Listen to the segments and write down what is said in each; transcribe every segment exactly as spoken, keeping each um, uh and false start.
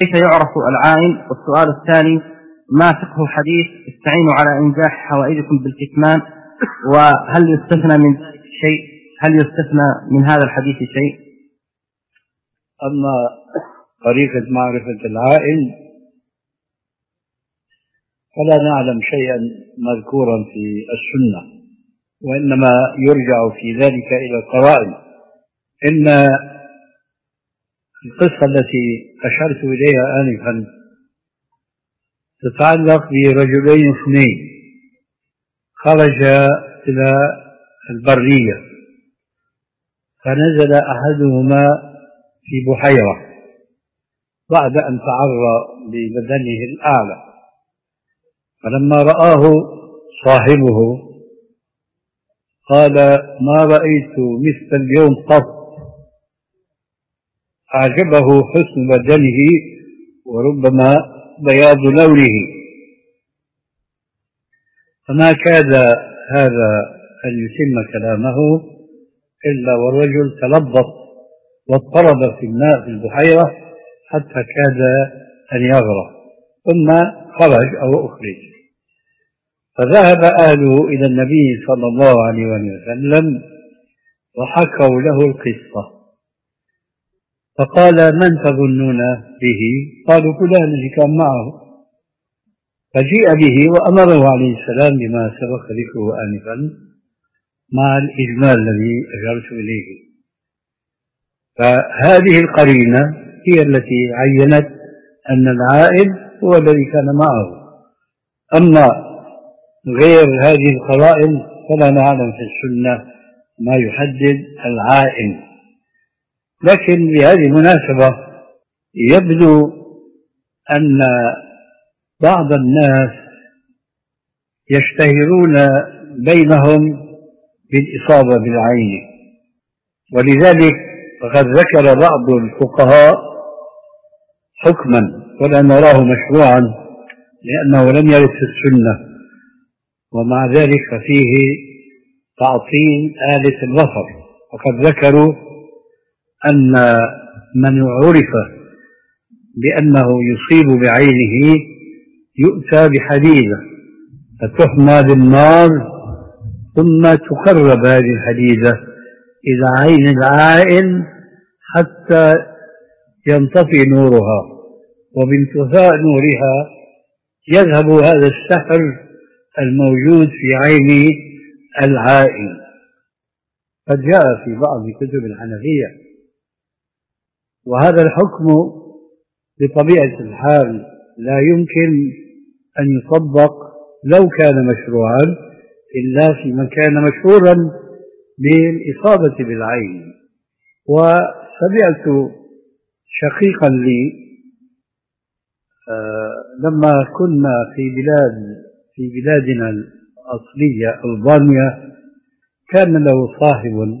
كيف يعرف العائن؟ والسؤال الثاني: ما فقه حديث استعينوا على إنجاح حوائجكم بالكتمان؟ وهل يستثنى من ذلك شيء؟ هل يستثنى من هذا الحديث شيء؟ أما طريقة معرفة العائن فلا نعلم شيئا مذكورا في السنة، وإنما يرجع في ذلك إلى القرائن. إن القصة التي أشرت إليها آنفا تتعلق برجلين اثنين خرجا إلى البرية، فنزل أحدهما في بحيرة بعد أن تعرى ببدنه الأعلى، فلما رآه صاحبه قال: ما رأيت مثل اليوم قط. أعجبه حسن بدنه وربما بياض لونه، فما كاد هذا أن يتم كلامه إلا والرجل تلبط واضطرب في الماء في البحيرة حتى كاد أن يغرق، ثم خرج أو أخرج. فذهب أهله إلى النبي صلى الله عليه وسلم وحكوا له القصة، فقال: من تظنون به؟ قالوا: فلان الذي كان معه. فجيء به وأمره عليه السلام بما سبق ذكره آنفا مع الإجمال الذي أشرت إليه. فهذه القرينة هي التي عينت أن العائد هو الذي كان معه. أما غير هذه القرائن فلا نعلم في السنة ما يحدد العائن. لكن بهذه المناسبة يبدو أن بعض الناس يشتهرون بينهم بالإصابة بالعين، ولذلك فقد ذكر بعض الفقهاء حكما ولا نراه مشروعا لأنه لم يرد في السنة، ومع ذلك ففيه تعطيل آلة البصر. وقد ذكروا أن من عرف بأنه يصيب بعينه يؤتى بحديدة فتحمى بالنار ثم تقرب هذه الحديدة إلى عين العائن حتى ينطفئ نورها، وبانطفاء نورها يذهب هذا السحر الموجود في عين العائن. قد جاء في بعض كتب الحنفية، وهذا الحكم بطبيعة الحال لا يمكن أن يطبق لو كان مشروعا إلا في من كان مشهورا بالإصابة بالعين. وسمعت شقيقا لي آه لما كنا في بلاد في بلادنا الأصلية ألبانيا كان له صاحب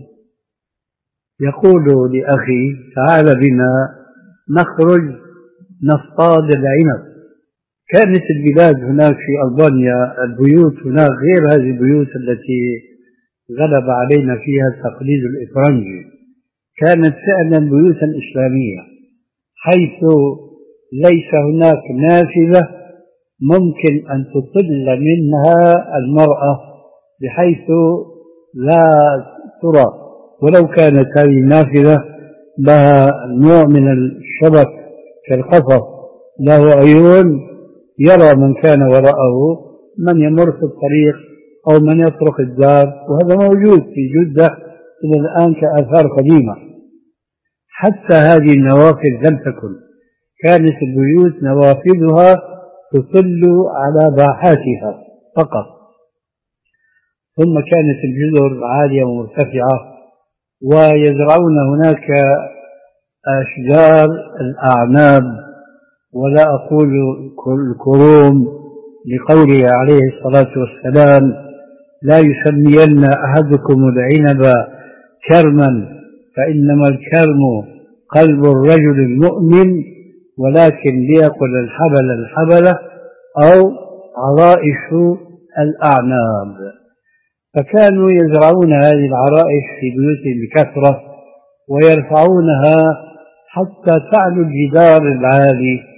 يقول لأخي: تعال بنا نخرج نصطاد العنب. كانت البلاد هناك في ألبانيا البيوت هناك غير هذه البيوت التي غلب علينا فيها التقليد الإفرنجي، كانت فعلا بيوتا إسلامية، حيث ليس هناك نافذة ممكن أن تطل منها المرأة بحيث لا ترى، ولو كانت هذه النافذة لها نوع من الشبك كالقفص له عيون يرى من كان وراءه، من يمر في الطريق أو من يطرق الدار، وهذا موجود في جدة إلى الآن كآثار قديمة. حتى هذه النوافذ لم تكن، كانت البيوت نوافذها تطل على باحاتها فقط، ثم كانت الجذر عالية ومرتفعة، ويزرعون هناك أشجار الأعناب، ولا أقول الكروم لقوله عليه الصلاة والسلام: لا يسمين أحدكم العنب كرما فإنما الكرم قلب الرجل المؤمن، ولكن ليقل الحبل الحبلة أو عرائش الأعناب. فكانوا يزرعون هذه العرائش في بيوتهم بكثرة ويرفعونها حتى تعلو الجدار العالي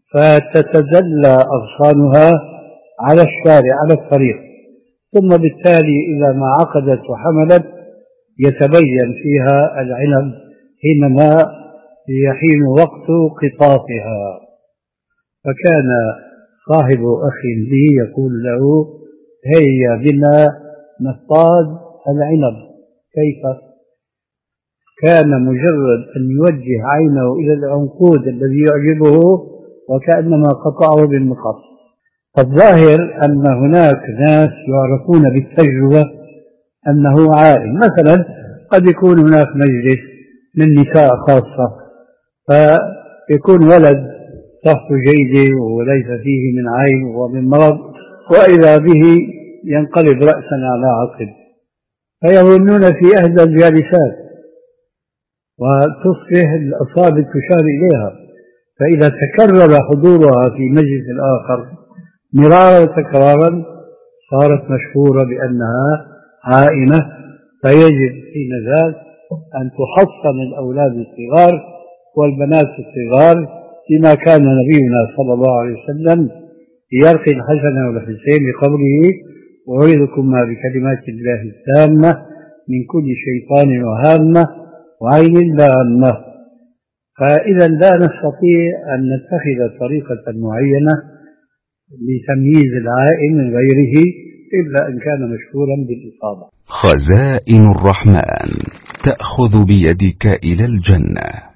فتتدلى أغصانها على الشارع على الطريق، ثم بالتالي إذا ما عقدت وحملت يتبين فيها العنب حينما يحين وقت قطافها. فكان صاحب أخ لي يقول له: هيا بنا نصطاد العنب. كيف؟ كان مجرد أن يوجه عينه إلى العنقود الذي يعجبه وكأنما قطعه بالمقص. فالظاهر أن هناك ناس يعرفون بالتجربة أنه عائم. مثلا قد يكون هناك مجلس من نساء خاصة، فيكون ولد صحته جيدة وليس فيه من عيب ومن مرض، وإذا به ينقلب رأسا على عقب، فيظنون في إحدى الجالسات وتصبح الأصابع تشار إليها. فإذا تكرر حضورها في مجلس آخر مرارا وتكرارا صارت مشهورة بأنها عائمة، فيجب حين ذاك أن تحصن الأولاد الصغار والبنات الصغار، كما كان نبينا صلى الله عليه وسلم يرقي الحسن والحسين بقوله: أعيذكما بكلمات الله التامة من كل شيطان وهامة وعين لامة. فإذا لا نستطيع أن نتخذ طريقة معينة لتمييز العائم من غيره إلا أن كان مشهورا بالإصابة. خزائن الرحمن تأخذ بيدك إلى الجنة.